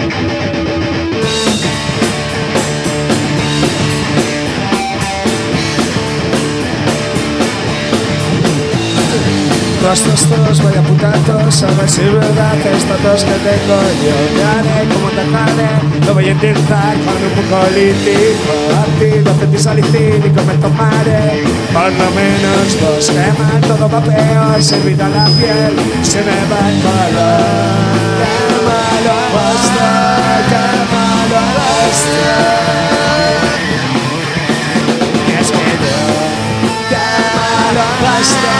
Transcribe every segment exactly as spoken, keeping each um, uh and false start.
Todos estos vaya putazos, a ver si es verdad que estos dos que tengo yo te haré como te haré. Lo voy a intentar con un mucolítico, ácido cetisalicílico me tomaré. Por lo menos dos gemas, todo va peor, servido a la piel, se me va el color. Qué malo está, qué malo está. Y es que yo, qué malo está.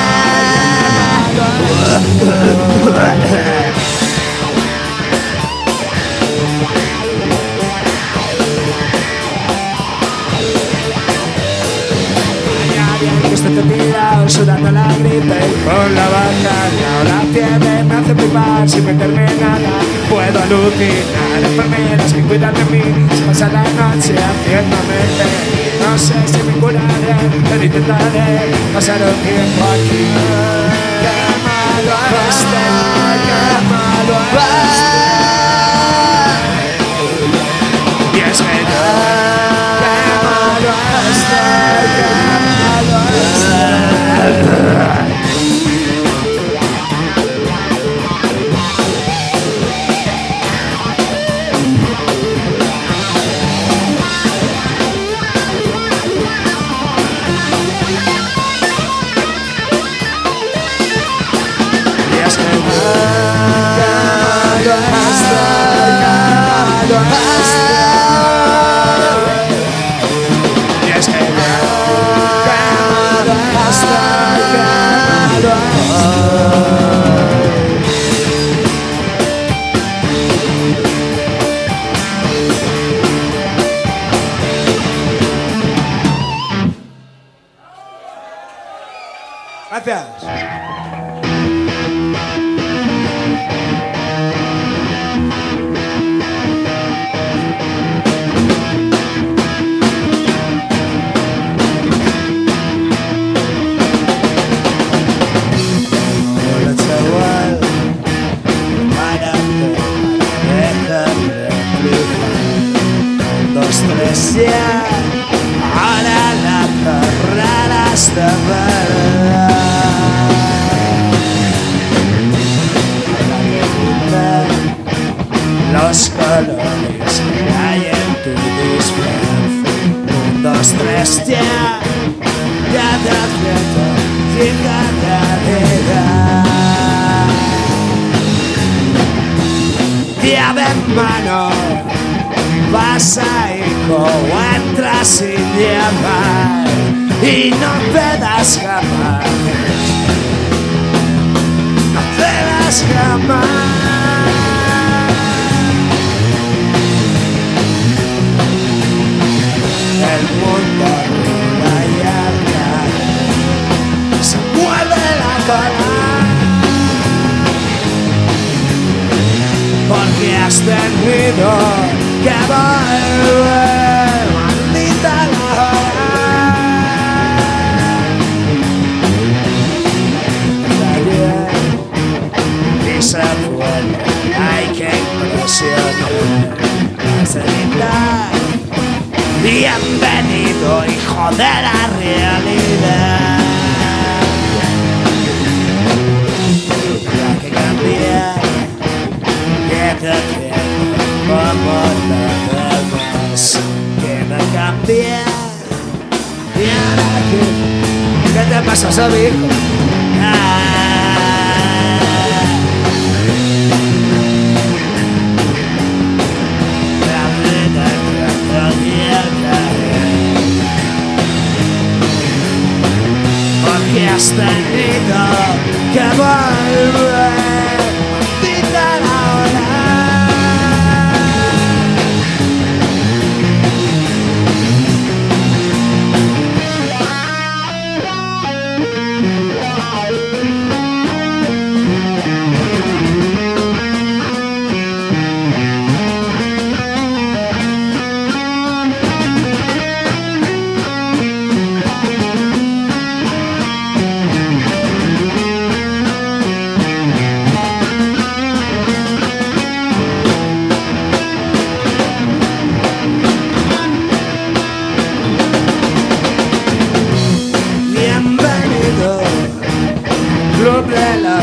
Que estoy tirado sudando la gripe con la bacana o la fiebre me hace flipar sin meterme nada. Puedo alucinar enfermeras que cuidan de mí. Se pasa la noche haciéndome reír. No sé si me curaré, pero intentaré pasar un tiempo aquí. Qué malo está, qué malo está. Y es que yo, qué malo está, qué malo está. Gracias. Dos, tres, ya. Ahora la carrera está verdad. Los colores que hay en tu disfraz. Un, dos, tres, ya. Ya te advierto, fija realidad. Llave en mano, vas ahí como entras sin llamar y no puedas jamás, no puedas jamás. El mundo arriba y acá se mueve la cola porque has tenido que volver, maldita la hora. Está bien y se vuelve, hay que impresionar, facilitar. Bienvenido, hijo de la realidad. Hay que cambiar, que te quiero como lo demás. Que no cambia. Y ahora que, ¿qué te pasa, Sabi? Ah. Porque has tenido que volver, maldita la hora.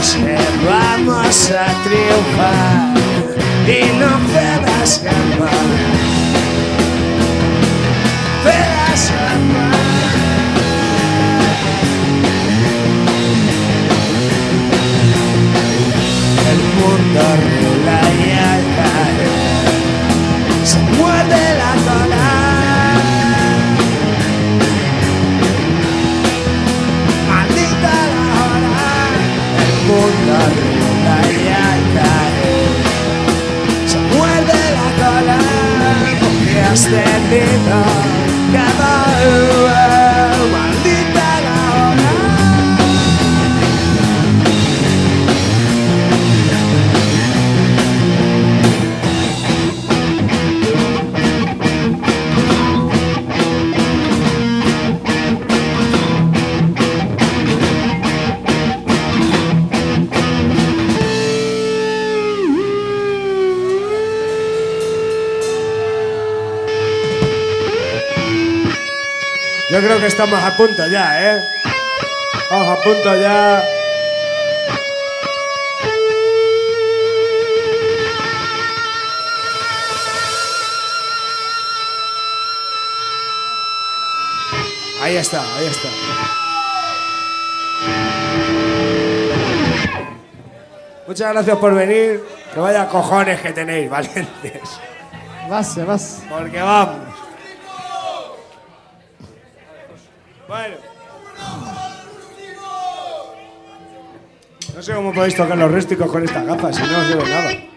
sabemos que vamos a triunfar y no puedas escapar, puedas escapar. El mundo rula y al caer se muerde la cola. Maldita la hora. El mundo rula y al caer se muerde la cola. Porque has tenido cada uno. Maldita la hora. Yo creo que estamos a punto ya, ¿eh? Estamos a punto ya. Ahí está, ahí está. Muchas gracias por venir. Que vaya cojones que tenéis, valientes. Vas, vas. Porque vamos. Bueno. No sé cómo podéis tocar los rústicos con estas gafas, si no os llevo nada.